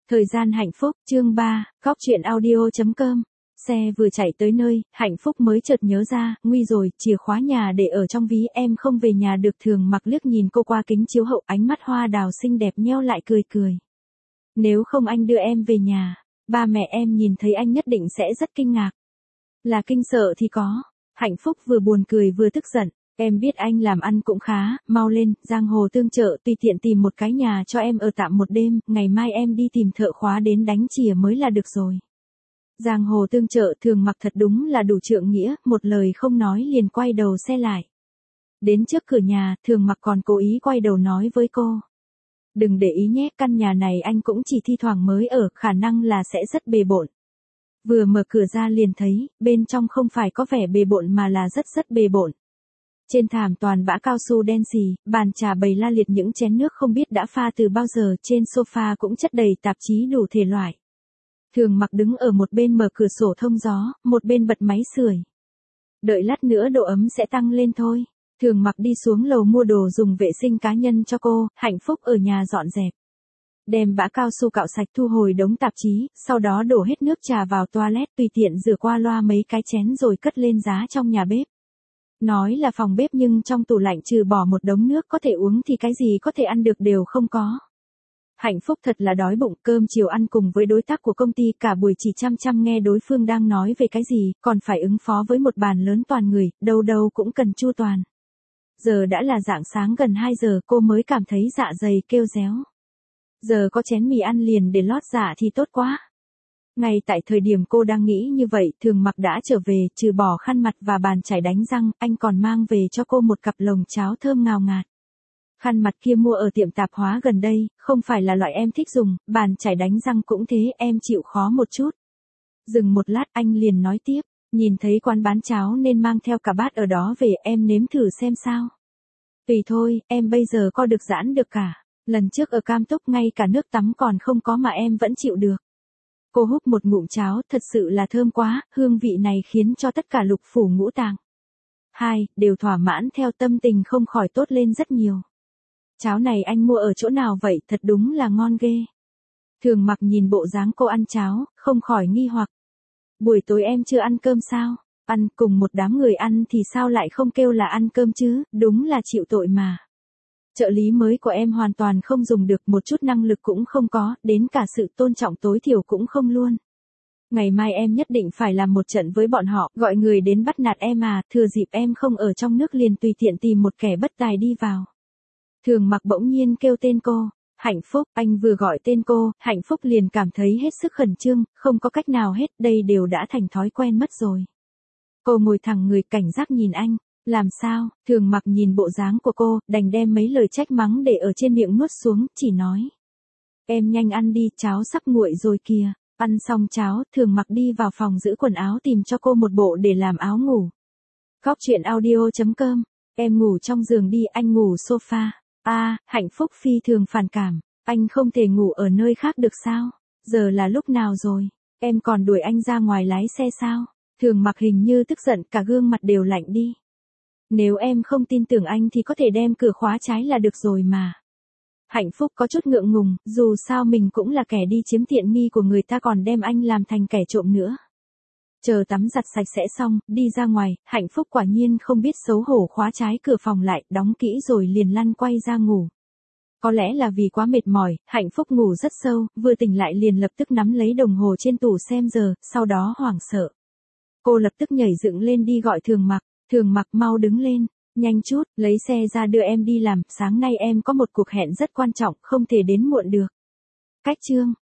Thời gian hạnh phúc, chương 3, góc truyện audio.com. Xe vừa chạy tới nơi, Hạnh Phúc mới chợt nhớ ra, nguy rồi, chìa khóa nhà để ở trong ví, em không về nhà được. Thường Mặc liếc nhìn cô qua kính chiếu hậu, ánh mắt hoa đào xinh đẹp nheo lại cười cười. Nếu không anh đưa em về nhà, ba mẹ em nhìn thấy anh nhất định sẽ rất kinh ngạc. Là kinh sợ thì có. Hạnh Phúc vừa buồn cười vừa tức giận. Em biết anh làm ăn cũng khá, mau lên, giang hồ tương trợ, tùy tiện tìm một cái nhà cho em ở tạm một đêm, ngày mai em đi tìm thợ khóa đến đánh chìa mới là được rồi. Giang hồ tương trợ, Thường Mặc thật đúng là đủ trượng nghĩa, một lời không nói liền quay đầu xe lại. Đến trước cửa nhà, Thường Mặc còn cố ý quay đầu nói với cô. Đừng để ý nhé, căn nhà này anh cũng chỉ thi thoảng mới ở, khả năng là sẽ rất bề bộn. Vừa mở cửa ra liền thấy, bên trong không phải có vẻ bề bộn mà là rất bề bộn. Trên thảm toàn bã cao su đen xì, bàn trà bày la liệt những chén nước không biết đã pha từ bao giờ, trên sofa cũng chất đầy tạp chí đủ thể loại. Thường Mặc đứng ở một bên mở cửa sổ thông gió, một bên bật máy sưởi. Đợi lát nữa độ ấm sẽ tăng lên thôi. Thường Mặc đi xuống lầu mua đồ dùng vệ sinh cá nhân cho cô, Hạnh Phúc ở nhà dọn dẹp. Đem bã cao su cạo sạch, thu hồi đống tạp chí, sau đó đổ hết nước trà vào toilet, tùy tiện rửa qua loa mấy cái chén rồi cất lên giá trong nhà bếp. Nói là phòng bếp nhưng trong tủ lạnh trừ bỏ một đống nước có thể uống thì cái gì có thể ăn được đều không có. Hạnh Phúc thật là đói bụng, cơm chiều ăn cùng với đối tác của công ty, cả buổi chỉ chăm nghe đối phương đang nói về cái gì, còn phải ứng phó với một bàn lớn toàn người, đâu đâu cũng cần chu toàn. Giờ đã là rạng sáng gần 2 giờ, cô mới cảm thấy dạ dày kêu réo. Giờ có chén mì ăn liền để lót dạ thì tốt quá. Ngay tại thời điểm cô đang nghĩ như vậy, Thường Mặc đã trở về, trừ bỏ khăn mặt và bàn chải đánh răng, anh còn mang về cho cô một cặp lồng cháo thơm ngào ngạt. Khăn mặt kia mua ở tiệm tạp hóa gần đây, không phải là loại em thích dùng, bàn chải đánh răng cũng thế, em chịu khó một chút. Dừng một lát anh liền nói tiếp, nhìn thấy quán bán cháo nên mang theo cả bát ở đó về, em nếm thử xem sao. Tùy thôi, em bây giờ co được giãn được cả, lần trước ở Cam Túc ngay cả nước tắm còn không có mà em vẫn chịu được. Cô húp một ngụm cháo, thật sự là thơm quá, hương vị này khiến cho tất cả lục phủ ngũ tạng. Đều thỏa mãn theo, tâm tình không khỏi tốt lên rất nhiều. Cháo này anh mua ở chỗ nào vậy, thật đúng là ngon ghê. Thường Mặc nhìn bộ dáng cô ăn cháo, không khỏi nghi hoặc. Buổi tối em chưa ăn cơm sao? Ăn cùng một đám người ăn thì sao lại không kêu là ăn cơm chứ, đúng là chịu tội mà. Trợ lý mới của em hoàn toàn không dùng được, một chút năng lực cũng không có, đến cả sự tôn trọng tối thiểu cũng không luôn. Ngày mai em nhất định phải làm một trận với bọn họ, gọi người đến bắt nạt em à, thừa dịp em không ở trong nước liền tùy tiện tìm một kẻ bất tài đi vào. Thường Mặc bỗng nhiên kêu tên cô, Hạnh Phúc, anh vừa gọi tên cô, Hạnh Phúc liền cảm thấy hết sức khẩn trương, không có cách nào hết, đây đều đã thành thói quen mất rồi. Cô ngồi thẳng người, cảnh giác nhìn anh. Làm sao? Thường Mặc nhìn bộ dáng của cô, đành đem mấy lời trách mắng để ở trên miệng nuốt xuống, chỉ nói. Em nhanh ăn đi, cháo sắp nguội rồi kìa. Ăn xong cháo, Thường Mặc đi vào phòng giữ quần áo tìm cho cô một bộ để làm áo ngủ. Góc truyện audio.com. Em ngủ trong giường đi, anh ngủ sofa. Hạnh Phúc phi thường phản cảm. Anh không thể ngủ ở nơi khác được sao? Giờ là lúc nào rồi? Em còn đuổi anh ra ngoài lái xe sao? Thường Mặc hình như tức giận, cả gương mặt đều lạnh đi. Nếu em không tin tưởng anh thì có thể đem cửa khóa trái là được rồi mà. Hạnh Phúc có chút ngượng ngùng, dù sao mình cũng là kẻ đi chiếm tiện nghi của người ta còn đem anh làm thành kẻ trộm nữa. Chờ tắm giặt sạch sẽ xong, đi ra ngoài, Hạnh Phúc quả nhiên không biết xấu hổ khóa trái cửa phòng lại, đóng kỹ rồi liền lăn quay ra ngủ. Có lẽ là vì quá mệt mỏi, Hạnh Phúc ngủ rất sâu, vừa tỉnh lại liền lập tức nắm lấy đồng hồ trên tủ xem giờ, sau đó hoảng sợ. Cô lập tức nhảy dựng lên đi gọi Thường Mặc. Thường Mặc mau đứng lên, nhanh chút, lấy xe ra đưa em đi làm, sáng nay em có một cuộc hẹn rất quan trọng, không thể đến muộn được. Cách chương.